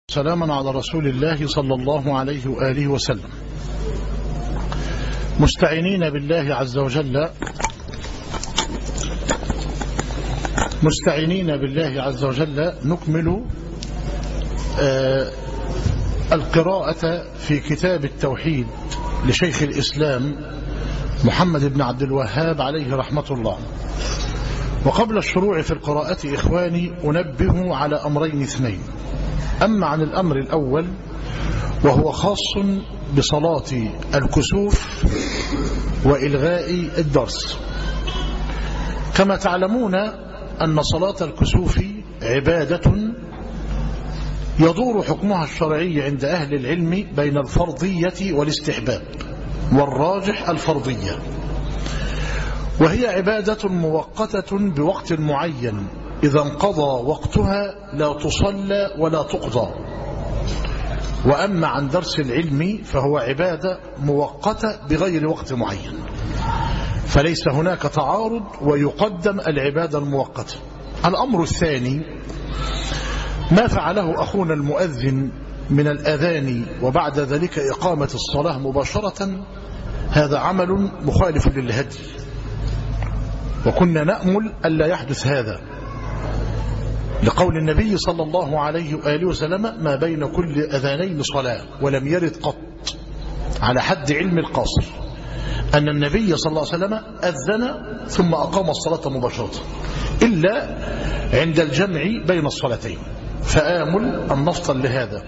سلاما على رسول الله صلى الله عليه وآله وسلم. مستعينين بالله عز وجل نكمل القراءة في كتاب التوحيد لشيخ الإسلام محمد بن عبد الوهاب عليه رحمة الله. وقبل الشروع في القراءة إخواني أنبه على أمرين اثنين. أما عن الأمر الأول وهو خاص بصلاة الكسوف وإلغاء الدرس. كما تعلمون أن صلاة الكسوف عبادة يدور حكمها الشرعي عند أهل العلم بين الفرضية والاستحباب، والراجح الفرضية، وهي عبادة مؤقتة بوقت معين، إذا انقضى وقتها لا تصلى ولا تقضى. وأما عن درس العلم فهو عبادة مؤقتة بغير وقت معين، فليس هناك تعارض ويقدم العبادة المؤقتة. الأمر الثاني ما فعله أخونا المؤذن من الأذان وبعد ذلك إقامة الصلاة مباشرة، هذا عمل مخالف للهدي، وكنا نأمل ألا يحدث هذا، لقول النبي صلى الله عليه وآله وسلم: ما بين كل أذانين صلاة. ولم يرد قط على حد علم القاصر أن النبي صلى الله عليه وسلم أذن ثم أقام الصلاة مباشرة إلا عند الجمع بين الصلاتين، فآمل أن نفطن لهذا.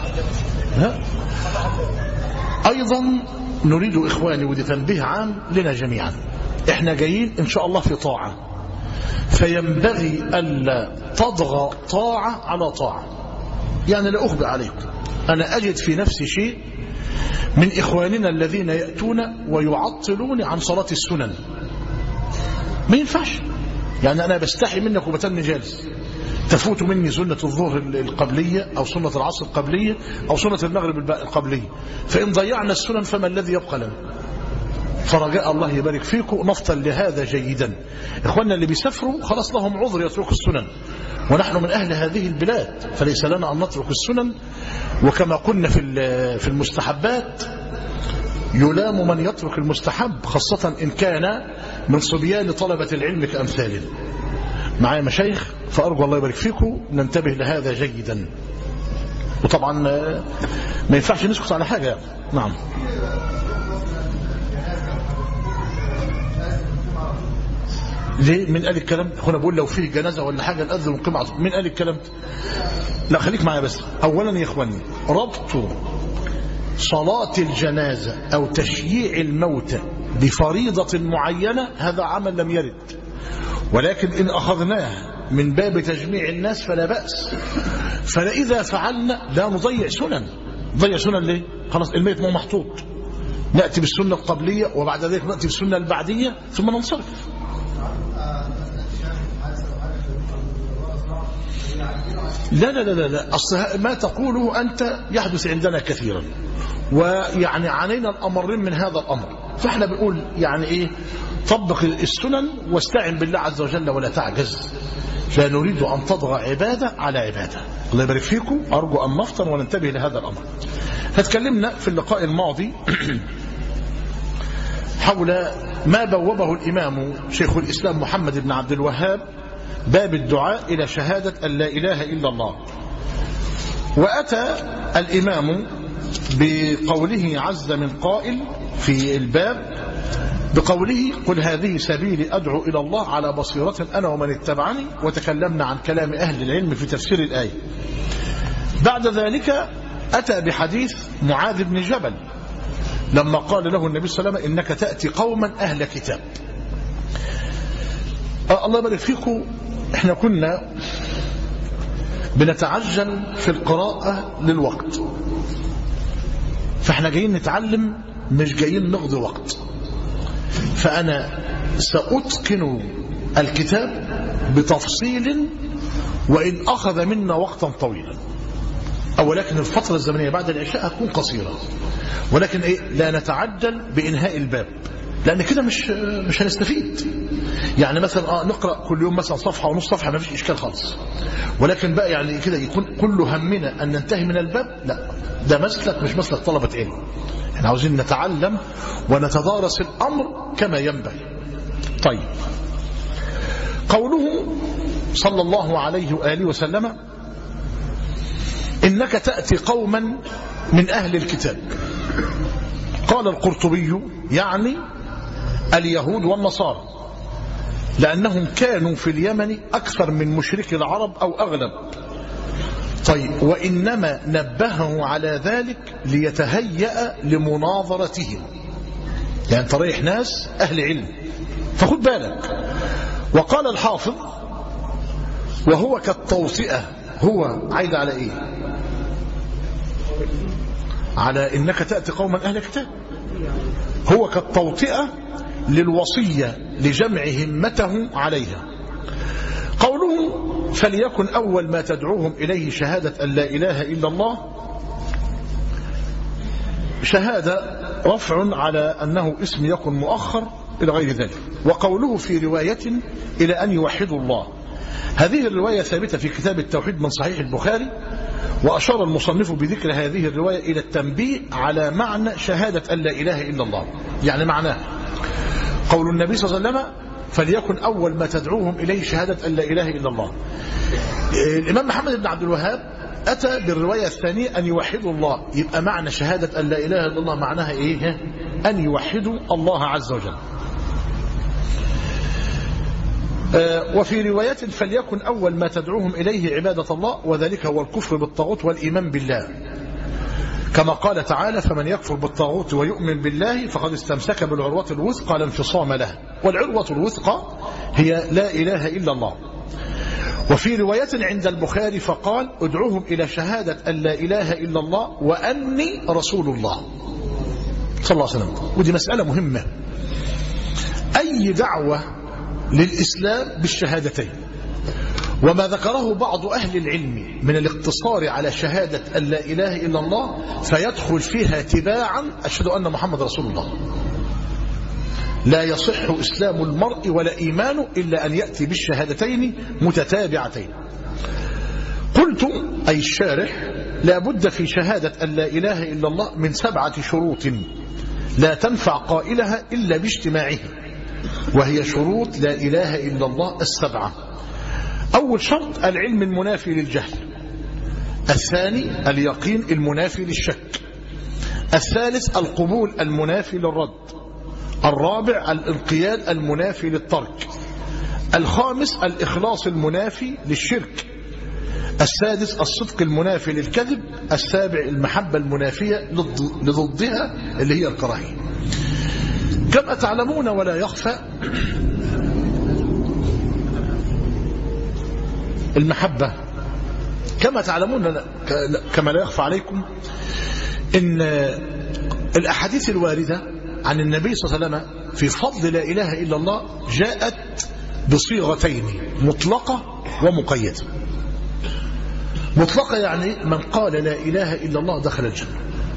أيضا نريد إخواني، ودي تنبيه عام لنا جميعا، إحنا جايين إن شاء الله في طاعة، فينبغي ألا تضغى طاعة على طاعة. يعني لا أخبئ عليكم، أنا أجد في نفسي شيء من إخواننا الذين يأتون ويعطلون عن صلاة السنن. ما ينفعش، يعني أنا بستحي منك وبتني جالس، تفوت مني سنة الظهر القبلية أو سنة العصر القبلية أو سنة المغرب القبلية، فإن ضيعنا السنن فما الذي يبقى لنا؟ فرجاء الله يبارك فيكم نفطن لهذا جيدا. إخواننا اللي بيسافروا خلاص لهم عذر يتركوا السنن، ونحن من أهل هذه البلاد فليس لنا أن نترك السنن. وكما قلنا في المستحبات، يلام من يترك المستحب، خاصة إن كان من صبيان طلبة العلم كأمثالنا. معايا مشايخ، فأرجو الله يبارك فيكم ننتبه لهذا جيدا. وطبعا ما ينفعش نسكت على حاجة. نعم. ليه؟ من قال الكلام؟ أخونا بقول لو فيه جنازة ولا حاجة نأذن ونقيم عصر. من قال الكلام؟ لا، خليك معايا بس. أولا يا إخواني، ربط صلاة الجنازة أو تشييع الموتى بفريضة معينة هذا عمل لم يرد، ولكن إن أخذناه من باب تجميع الناس فلا بأس. فإذا فعلنا لا نضيع سنن. نضيع سنن ليه؟ خلاص الميت مو محطوط، نأتي بالسنة القبلية وبعد ذلك نأتي بالسنة البعدية ثم ننصرف. لا لا لا لا، أصل ما تقوله أنت يحدث عندنا كثيرا، ويعني علينا الأمرين من هذا الأمر. فإحنا بنقول يعني إيه؟ طبق السنن واستعن بالله عز وجل ولا تعجز. لا نريد أن تضغى عبادة على عبادة. الله يبارك فيكم، أرجو أن نفطن وننتبه لهذا الأمر. فتكلمنا في اللقاء الماضي حول ما بوبه الإمام شيخ الإسلام محمد بن عبد الوهاب، باب الدعاء إلى شهادة أن لا إله إلا الله. وأتى الإمام بقوله عز من قائل في الباب، بقوله: قل هذه سبيلي أدعو إلى الله على بصيرة أنا ومن اتبعني. وتكلمنا عن كلام أهل العلم في تفسير الآية. بعد ذلك أتى بحديث معاذ بن جبل لما قال له النبي صلى الله عليه وسلم: إنك تأتي قوما أهل كتاب. الله يبارك فيكم، احنا كنا بنتعجل في القراءة للوقت، فاحنا جايين نتعلم مش جايين نقضي وقت. فأنا سأتقن الكتاب بتفصيل وإن أخذ منا وقتا طويلا، ولكن الفترة الزمنية بعد العشاء هتكون قصيرة. ولكن لا نتعجل بإنهاء الباب، لأن كده مش هنستفيد. يعني مثلا نقرأ كل يوم مثلا صفحة ونص صفحة ما فيش إشكال خالص، ولكن بقى يعني كده يكون كل همنا أن ننتهي من الباب، لا، ده مسلك مش مسلك طلبة علم. احنا عاوزين نتعلم ونتدارس الأمر كما ينبغي. طيب، قوله صلى الله عليه وآله وسلم إنك تأتي قوما من أهل الكتاب، قال القرطبي يعني اليهود والنصارى، لأنهم كانوا في اليمن أكثر من مشرك العرب أو أغلب. طيب، وإنما نبهه على ذلك ليتهيأ لمناظرتهم، يعني انت رايح ناس أهل علم فخد بالك. وقال الحافظ وهو كالتوطئة، هو عايد على إيه؟ على إنك تأتي قوما أهل كتاب، هو كالتوطئة للوصية لجمع همته عليها. قوله فليكن أول ما تدعوهم إليه شهادة أن لا إله إلا الله، شهادة رفع على أنه اسم يكن مؤخر إلى غير ذلك. وقوله في رواية إلى أن يوحدوا الله، هذه الرواية ثابتة في كتاب التوحيد من صحيح البخاري، وأشار المصنف بذكر هذه الرواية إلى التنبيه على معنى شهادة أن لا إله إلا الله. يعني معناه قول النبي صلى الله عليه وسلم فليكن أول ما تدعوهم إليه شهادة أن لا إله إلا الله. الإمام محمد بن عبد الوهاب أتى بالرواية الثانية أن يوحدوا الله، يبقى معنى شهادة أن لا إله إلا الله معناها إيه؟ أن يوحدوا الله عز وجل. وفي رواية فليكن أول ما تدعوهم إليه عبادة الله، وذلك هو الكفر بالطاغوت والإيمان بالله، كما قال تعالى فمن يكفر بالطاغوت ويؤمن بالله فقد استمسك بالعروة الوثقى لا انفصام لها، والعروة الوثقى هي لا إله إلا الله. وفي رواية عند البخاري فقال ادعوهم إلى شهادة أن لا إله إلا الله وأني رسول الله صلى الله عليه وسلم. ودي مسألة مهمة، أي دعوة للإسلام بالشهادتين، وما ذكره بعض أهل العلم من الاقتصار على شهادة أن لا إله إلا الله فيدخل فيها تباعا أشهد أن محمد رسول الله. لا يصح إسلام المرء ولا إيمانه إلا أن يأتي بالشهادتين متتابعتين. قلت أي الشارح لا بد في شهادة أن لا إله إلا الله من 7 شروط لا تنفع قائلها إلا باجتماعها، وهي شروط لا إله إلا الله 7. أول شرط العلم المنافي للجهل، الثاني اليقين المنافي للشك، الثالث القبول المنافي للرد، الرابع الانقياد المنافي للترك، الخامس الإخلاص المنافي للشرك، السادس الصدق المنافي للكذب، السابع المحبة المنافية لضدها اللي هي الكراهية. كما تعلمون ولا يخفى المحبة، كما تعلمون كما لا يخفى عليكم إن الأحاديث الواردة عن النبي صلى الله عليه وسلم في فضل لا إله إلا الله جاءت بصيغتين، مطلقة ومقيدة. مطلقة يعني من قال لا إله إلا الله دخل الجنة،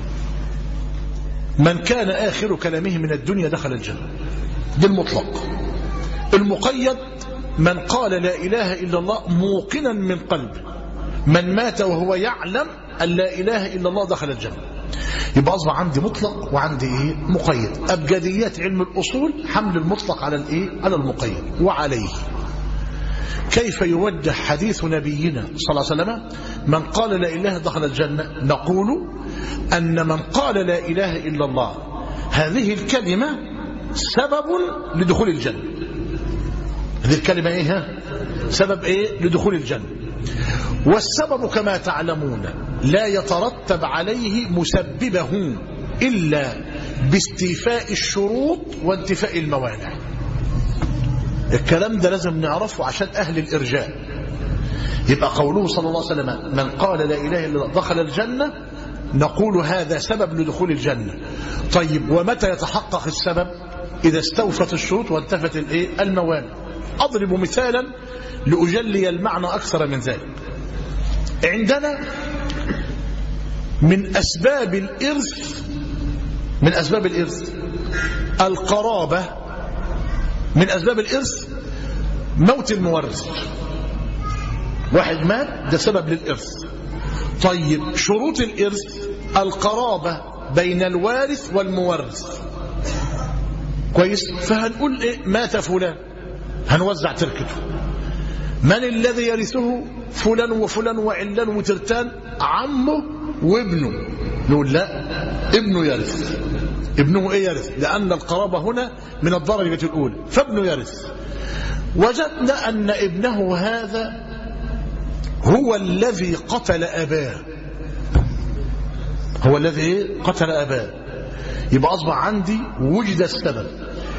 من كان آخر كلامه من الدنيا دخل الجنة، دي المطلق. المقيد من قال لا إله إلا الله موقنا من قلبه، من مات وهو يعلم أن لا إله إلا الله دخل الجنة. يبقى أصبح عندي مطلق وعندي مقيد. أبجديات علم الأصول حمل المطلق على على المقيد. وعليه كيف يوجه حديث نبينا صلى الله عليه وسلم من قال لا إله دخل الجنة؟ نقول أن من قال لا إله إلا الله هذه الكلمة سبب لدخول الجنة. هذه الكلمة إيه؟ سبب إيه؟ لدخول الجنة. والسبب كما تعلمون لا يترتب عليه مسببه إلا باستيفاء الشروط وانتفاء الموانع. الكلام ده لازم نعرفه عشان أهل الإرجاء. يبقى قوله صلى الله عليه وسلم من قال لا إله إلا الله دخل الجنة، نقول هذا سبب لدخول الجنة. طيب ومتى يتحقق السبب؟ إذا استوفت الشروط وانتفت الموانع. أضرب مثالا لأجلي المعنى أكثر من ذلك. عندنا من أسباب الإرث القرابة من أسباب الإرث موت المورث، واحد مات ده سبب للإرث. طيب شروط الإرث القرابة بين الوارث والمورث، كويس؟ فهنقول إيه؟ مات فلان، هنوزع تركته، من الذي يرثه؟ فلان وفلان وعلان وترتان، عمه وابنه. نقول لا، ابنه يرث. ابنه ايه يرث؟ لأن القرابة هنا من الدرجة الأولى، فابنه يرث. وجدنا أن ابنه هذا هو الذي قتل أباه، هو الذي قتل أباه، يبقى أصبح عندي وجد السبب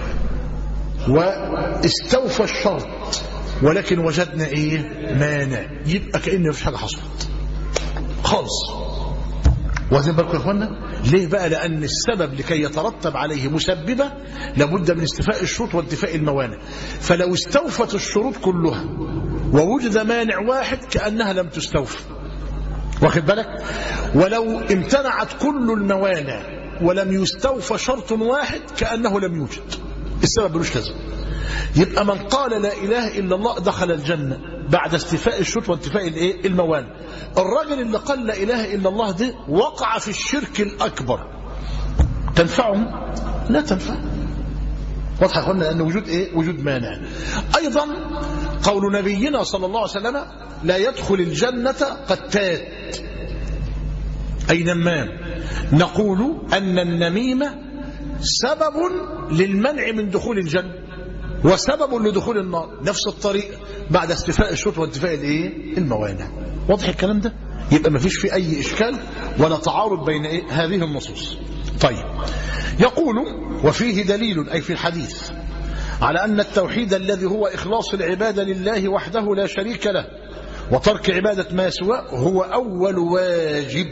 واستوفى الشرط، ولكن وجدنا ايه؟ مانع، يبقى كأنه مفيش حاجة حصلت خالص. واخدين بالكم يا اخوانا؟ ليه بقى؟ لأن السبب لكي يترتب عليه مسببة لابد من استيفاء الشروط وانتفاء الموانع، فلو استوفت الشروط كلها ووجد مانع واحد كأنها لم تستوفى، واخد بالك؟ ولو امتنعت كل الموانع ولم يستوفى شرط واحد كأنه لم يوجد، السبب ملوش لازمه. يبقى من قال لا إله إلا الله دخل الجنة بعد استيفاء الشروط وانتفاء الموانع. الراجل اللي قال لا إله إلا الله ده وقع في الشرك الأكبر، تنفعه؟ لا تنفع. واضح يا اخوانا؟ لأن وجود ايه؟ وجود مانع. أيضا قول نبينا صلى الله عليه وسلم لا يدخل الجنة قتات، أي نمام. نقول أن النميمة سبب للمنع من دخول الجنة وسبب لدخول النار، نفس الطريقة بعد استيفاء الشروط وانتفاء الموانع. واضح الكلام ده؟ يبقى ما فيش في أي إشكال ولا تعارض بين هذه النصوص. طيب، يقول وفيه دليل أي في الحديث على أن التوحيد الذي هو إخلاص العبادة لله وحده لا شريك له وترك عبادة ما سواه هو أول واجب.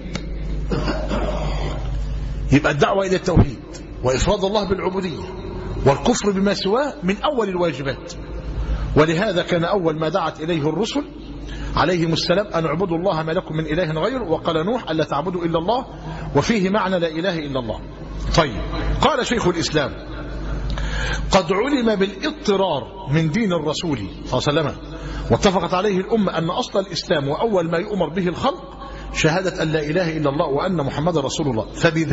يبقى الدعوة إلى التوحيد وإفراد الله بالعبودية والكفر بما سواه من أول الواجبات. ولهذا كان أول ما دعت إليه الرسل عليهم السلام أن اعبدوا الله ما لكم من إله غيره، وقال نوح ألا تعبدوا إلا الله، وفيه معنى لا إله إلا الله. طيب، قال شيخ الإسلام قد علم بالاضطرار من دين الرسول صلى الله عليه وسلم واتفقت عليه الأمة أن أصل الإسلام وأول ما يؤمر به الخلق شهادة أن لا إله إلا الله وأن محمد رسول الله.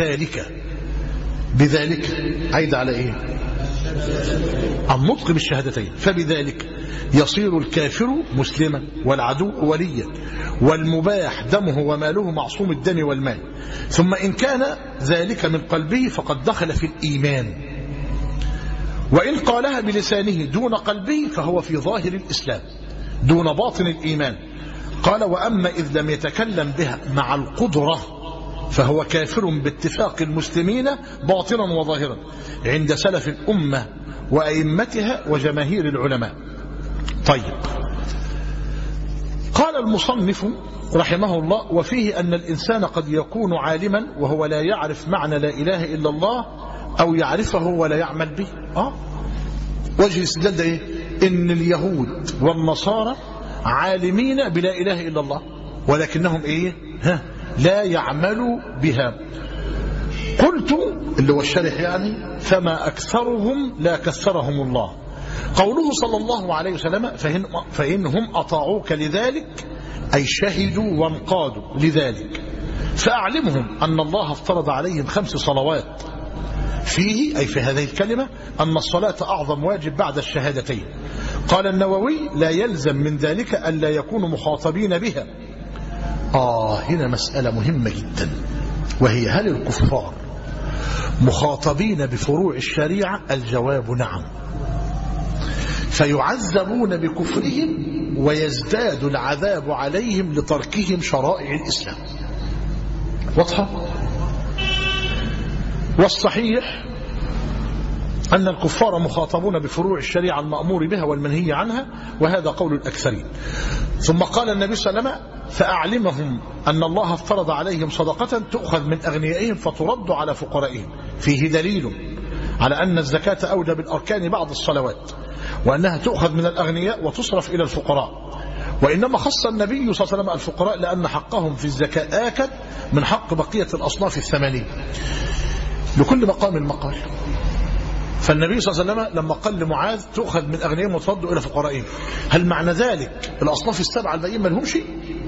بذلك عيد على إيه؟ النطق بالشهادتين. فبذلك يصير الكافر مسلما والعدو وليا والمباح دمه وماله معصوم الدم والمال. ثم إن كان ذلك من قلبه فقد دخل في الإيمان، وإن قالها بلسانه دون قلبه فهو في ظاهر الإسلام دون باطن الإيمان. قال وأما إذ لم يتكلم بها مع القدرة فهو كافر باتفاق المسلمين باطنا وظاهرا عند سلف الأمة وأئمتها وجماهير العلماء. طيب، قال المصنف رحمه الله وفيه أن الإنسان قد يكون عالما وهو لا يعرف معنى لا إله إلا الله أو يعرفه ولا يعمل به. وجه الاستدلال ده إيه؟ إن اليهود والنصارى عالمين بلا إله إلا الله ولكنهم إيه؟ لا يعملوا بها. قلت اللي هو الشرح يعني فما أكثرهم لا كثرهم الله. قوله صلى الله عليه وسلم فإنهم أطاعوك لذلك أي شهدوا وانقادوا لذلك فأعلمهم أن الله افترض عليهم 5 صلوات فيه أي في هذه الكلمة أن الصلاة أعظم واجب بعد الشهادتين. قال النووي لا يلزم من ذلك ألا يكونوا مخاطبين بها. هنا مسألة مهمة جدا، وهي هل الكفار مخاطبين بفروع الشريعة؟ الجواب نعم، فيعذبون بكفرهم ويزداد العذاب عليهم لتركهم شرائع الإسلام. واضحة؟ والصحيح أن الكفار مخاطبون بفروع الشريعة المأمور بها والمنهي عنها، وهذا قول الأكثرين. ثم قال النبي صلى الله عليه وسلم فأعلمهم أن الله افترض عليهم صدقة تؤخذ من أغنيائهم فترد على فقرائهم. فيه دليل على أن الزكاة أوجب الأركان بعد الصلوات وأنها تؤخذ من الأغنياء وتصرف إلى الفقراء، وإنما خص النبي صلى الله عليه وسلم الفقراء لأن حقهم في الزكاة آكد من حق بقية الأصناف 80 لكل مقام مقال. فالنبي صلى الله عليه وسلم لما قال لمعاذ تؤخذ من أغنيائهم وترد إلى فقرائهم، هل معنى ذلك الأصناف السبعة الباقيين ما لهمش؟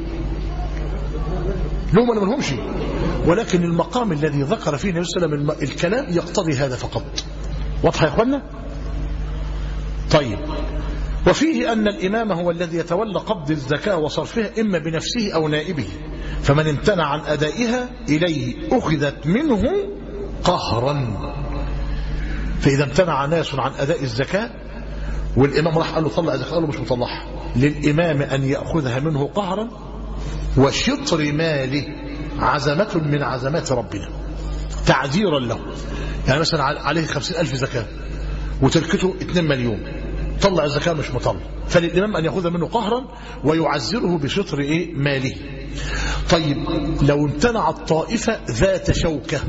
لهم ولا ما لهمش؟ ولكن المقام الذي ذكر فيه النبي صلى الله عليه وسلم الكلام يقتضي هذا فقط. واضح يا اخوانا؟ طيب، وفيه أن الإمام هو الذي يتولى قبض الزكاة وصرفها إما بنفسه أو نائبه، فمن امتنع عن أدائها إليه أخذت منه قهرا. فإذا امتنع ناس عن أداء الزكاة والإمام راح قال له طلع الزكاة، قال له مش مطلعها، للإمام أن يأخذها منه قهرا، وشطر ماله عزمة من عزمات ربنا تعذيرا له. يعني مثلا عليه 50,000 زكاة وتركته 2 مليون، طلع الزكاة مش مطلع، فللإمام أن يأخذ منه قهرا ويعزره بشطر ماله. طيب، لو امتنعت طائفة ذات شوكة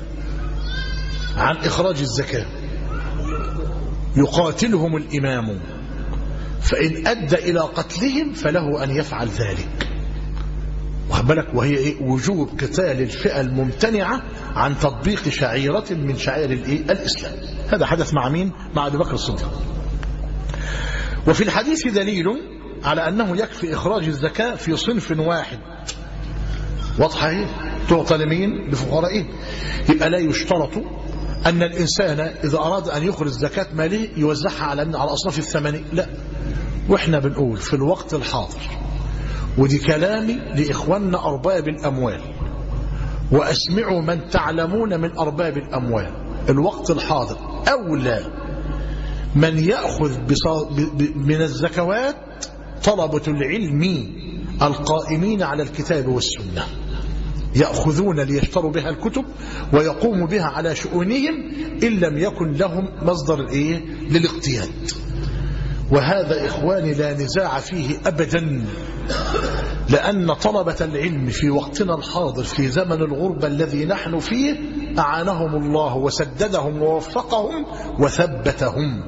عن إخراج الزكاة يقاتلهم الإمام، فإن أدى إلى قتلهم فله أن يفعل ذلك. وهبلك وهي وجوب قتال الفئة الممتنعة عن تطبيق شعيرة من شعائر الإسلام. هذا حدث مع مين؟ مع أبي بكر الصديق. وفي الحديث دليل على أنه يكفي إخراج الزكاة في صنف واحد. واضحة هي؟ تعطى لمين؟ لفقرائه. يبقى لا يشترط أن الإنسان إذا أراد أن يخرج زكاة ماله يوزعها على أصناف الثمانية، لا. وإحنا بنقول في الوقت الحاضر، ودي كلامي لإخواننا أرباب الأموال، وأسمعوا من تعلمون من أرباب الأموال، الوقت الحاضر أولى من يأخذ من الزكوات طلبة العلم القائمين على الكتاب والسنة، يأخذون ليشتروا بها الكتب ويقوموا بها على شؤونهم إن لم يكن لهم مصدر للاقتياد. وهذا إخواني لا نزاع فيه أبدا، لأن طلبة العلم في وقتنا الحاضر في زمن الغربة الذي نحن فيه أعانهم الله وسددهم ووفقهم وثبتهم.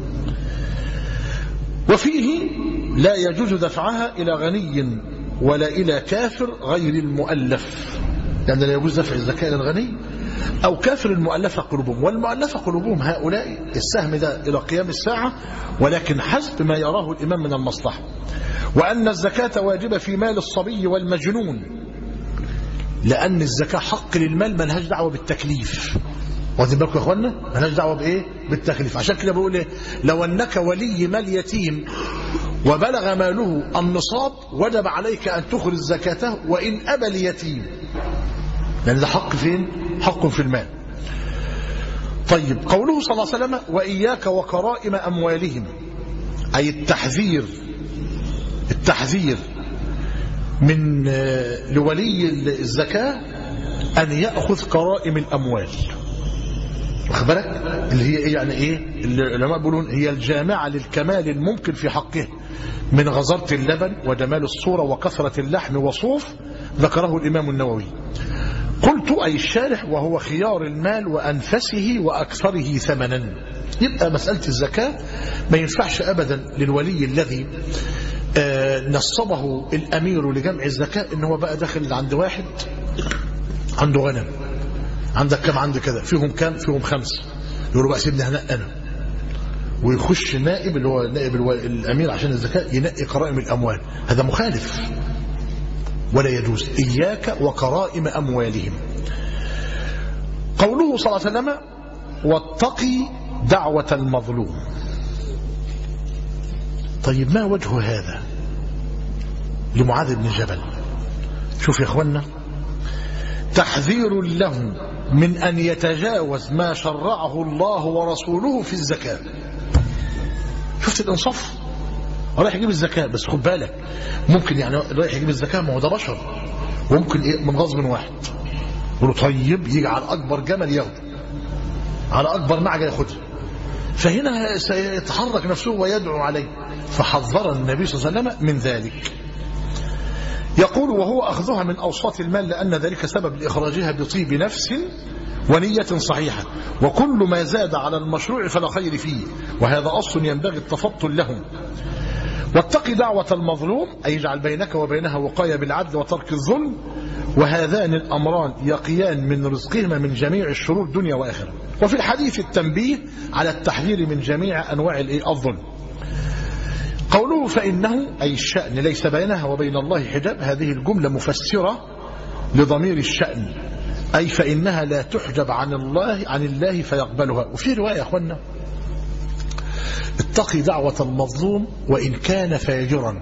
وفيه لا يجوز دفعها إلى غني ولا إلى كافر غير المؤلف، يعني لا يجوز دفع الزكاة إلى الغني أو كافر المؤلفة قلوبهم. والمؤلفة قلوبهم هؤلاء السهم ده إلى قيام الساعة، ولكن حسب ما يراه الإمام من المصلحة. وأن الزكاة واجبة في مال الصبي والمجنون، لأن الزكاة حق للمال ملهاش دعوة بالتكليف. واخدين بالكم يا اخوانا؟ ملهاش دعوة بإيه؟ بالتكليف. عشان كده بقول إيه؟ لو أنك ولي مال يتيم وبلغ ماله النصاب وجب عليك أن تخرج زكاته وإن أبى اليتيم، لأن ده حق فين؟ حق في المال. طيب، قوله صلى الله عليه وسلم وإياك وكرائم أموالهم، أي التحذير من لولي الزكاة أن يأخذ كرائم الأموال. واخد بالك؟ اللي هي يعني إيه؟ العلماء بيقولون هي الجامعة للكمال الممكن في حقه من غزارة اللبن وجمال الصورة وكثرة اللحم وصوف، ذكره الإمام النووي. قلت أي الشارح وهو خيار المال وأنفسه وأكثره ثمنا. يبقى مسألة الزكاة ما ينفعش أبدا للولي الذي نصبه الأمير لجمع الزكاة إن هو بقى داخل عند واحد عنده غنم، عندك كم؟ عندي كذا، فيهم كم؟ فيهم 5. يقولوا بقى سيبني هنقى أنا، ويخش نائب اللي هو نائب الأمير عشان الزكاة ينقي كرائم الأموال. هذا مخالف ولا يجوز. إياك وكرائم أموالهم. قوله صلى الله عليه وسلم واتقي دعوة المظلوم. طيب، ما وجه هذا لمعاذ بن جبل؟ شوف يا اخوانا، تحذير له من أن يتجاوز ما شرعه الله ورسوله في الزكاة. شفت الإنصاف؟ رايح يجيب الزكاة، بس خد بالك ممكن يعني رايح يجيب الزكاة، ما هو ده بشر، وممكن من غصب واحد يقول طيب يجي على أكبر جمل ياخده، على أكبر نعجة ياخدها، فهنا سيتحرك نفسه ويدعو عليه. فحذر النبي صلى الله عليه وسلم من ذلك. يقول وهو أخذها من أوساط المال لأن ذلك سبب لإخراجها بطيب نفس ونية صحيحة، وكل ما زاد على المشروع فلا خير فيه، وهذا أصل ينبغي التفطن له. واتق دعوة المظلوم، أي اجعل بينك وبينها وقاية بالعدل وترك الظلم. وهذان الأمران يقيان من رزقهما من جميع الشرور دنيا وآخرة. وفي الحديث التنبيه على التحذير من جميع أنواع الظلم. قوله فإنه أي الشأن ليس بينها وبين الله حجاب، هذه الجملة مفسرة لضمير الشأن، أي فإنها لا تحجب عن الله فيقبلها. وفي رواية يا أخوانا اتقي دعوة المظلوم وإن كان فاجرا،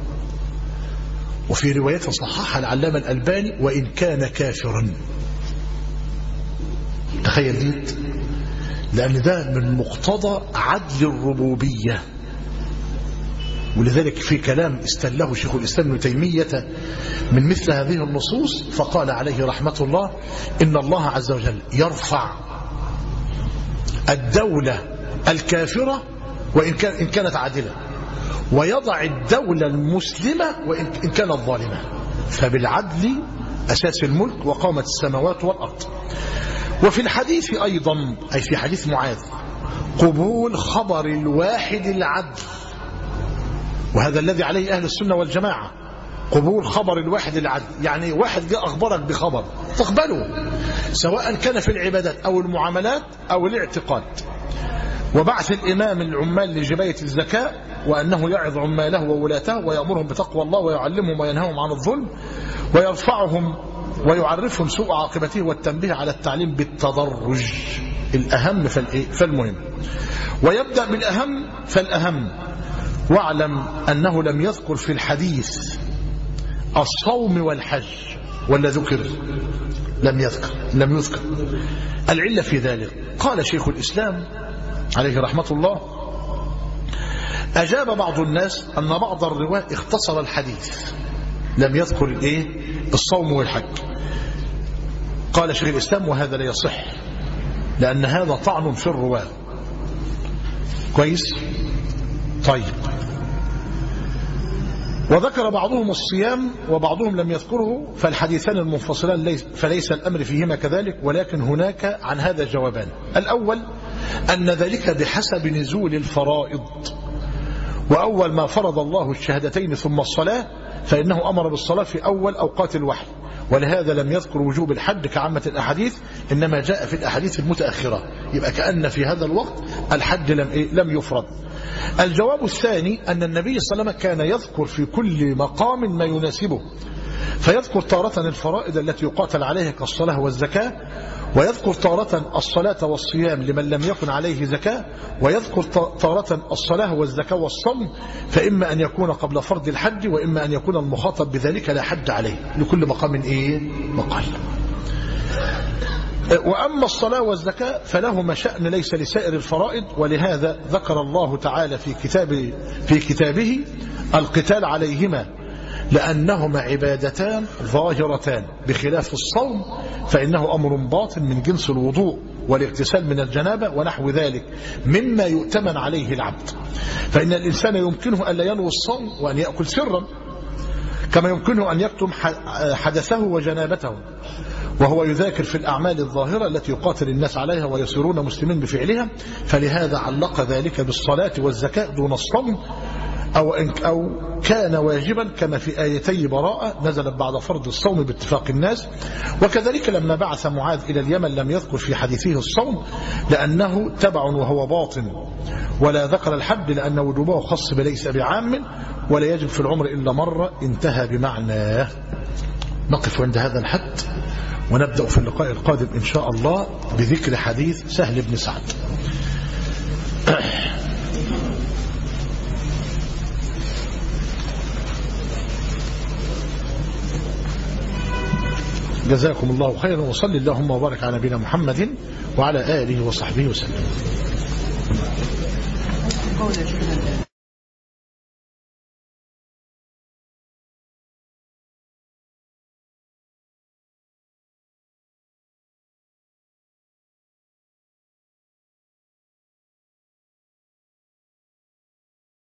وفي رواية صححها العلامة الألباني وإن كان كافرا. تخيل ديت، لأن ده من مقتضى عدل الربوبية. ولذلك في كلام استله شيخ الإسلام ابن تيمية من مثل هذه النصوص، فقال عليه رحمة الله إن الله عز وجل يرفع الدولة الكافرة وإن كانت عادلة، ويضع الدولة المسلمة وإن كانت ظالمة. فبالعدل أساس الملك وقامت السماوات والأرض. وفي الحديث أيضا أي في حديث معاذ قبول خبر الواحد العدل، وهذا الذي عليه أهل السنة والجماعة، قبول خبر الواحد العدل، يعني واحد جاء أخبرك بخبر تقبله، سواء كان في العبادات أو المعاملات أو الاعتقاد. وبعث الإمام العمال لجباية الزكاة، وأنه يعظ عماله وولاته ويأمرهم بتقوى الله ويعلمهم وينهاهم عن الظلم ويرفعهم ويعرفهم سوء عاقبته، والتنبيه على التعليم بالتدرج، الأهم فالمهم، ويبدأ بالأهم فالأهم. واعلم أنه لم يذكر في الحديث الصوم والحج، ولا ذكر؟ لم يذكر. العلة في ذلك قال شيخ الإسلام عليه رحمة الله أجاب بعض الناس أن بعض الرواة اختصر الحديث، لم يذكر الصوم والحج. قال شيخ الإسلام وهذا لا يصح، لأن هذا طعن في الرواة. كويس؟ طيب. وذكر بعضهم الصيام وبعضهم لم يذكره، فالحديثان المنفصلان فليس الأمر فيهما كذلك، ولكن هناك عن هذا جوابان. الأول أن ذلك بحسب نزول الفرائض، وأول ما فرض الله الشهادتين ثم الصلاة، فإنه أمر بالصلاة في أول أوقات الوحي، ولهذا لم يذكر وجوب الحج كعامة الأحاديث، إنما جاء في الأحاديث المتأخرة، يبقى كأن في هذا الوقت الحج لم يفرض. الجواب الثاني أن النبي صلى الله عليه وسلم كان يذكر في كل مقام ما يناسبه، فيذكر تارة الفرائض التي يقاتل عليها كالصلاة والزكاة، ويذكر تارة الصلاة والصيام لمن لم يكن عليه زكاة، ويذكر تارة الصلاة والزكاة والصوم، فإما أن يكون قبل فرض الحج، وإما أن يكون المخاطب بذلك لا حج عليه، لكل مقام مقال. وأما الصلاة والزكاة فلهما شأن ليس لسائر الفرائض، ولهذا ذكر الله تعالى في كتابه القتال عليهما، لأنهما عبادتان ظاهرتان، بخلاف الصوم فإنه أمر باطن من جنس الوضوء والاغتسال من الجنابة ونحو ذلك مما يؤتمن عليه العبد. فإن الإنسان يمكنه أن لا ينوي الصوم وأن يأكل سرا، كما يمكنه أن يكتم حدثه وجنابته، وهو يذاكر في الأعمال الظاهرة التي يقاتل الناس عليها ويصيرون مسلمين بفعلها. فلهذا علق ذلك بالصلاة والزكاة دون الصوم، أو كان واجبا، كما في آيتي براءة نزلت بعد فرض الصوم باتفاق الناس. وكذلك لما بعث معاذ إلى اليمن لم يذكر في حديثه الصوم، لأنه تبع وهو باطن، ولا ذكر الحج لأن وجوبه خاص بليس بعام، ولا يجب في العمر إلا مرة، انتهى بمعناه. نقف عند هذا الحد، ونبدأ في اللقاء القادم إن شاء الله بذكر حديث سهل بن سعد. جزاكم الله خيرا، وصلي اللهم وبارك على نبينا محمد وعلى آله وصحبه وسلم.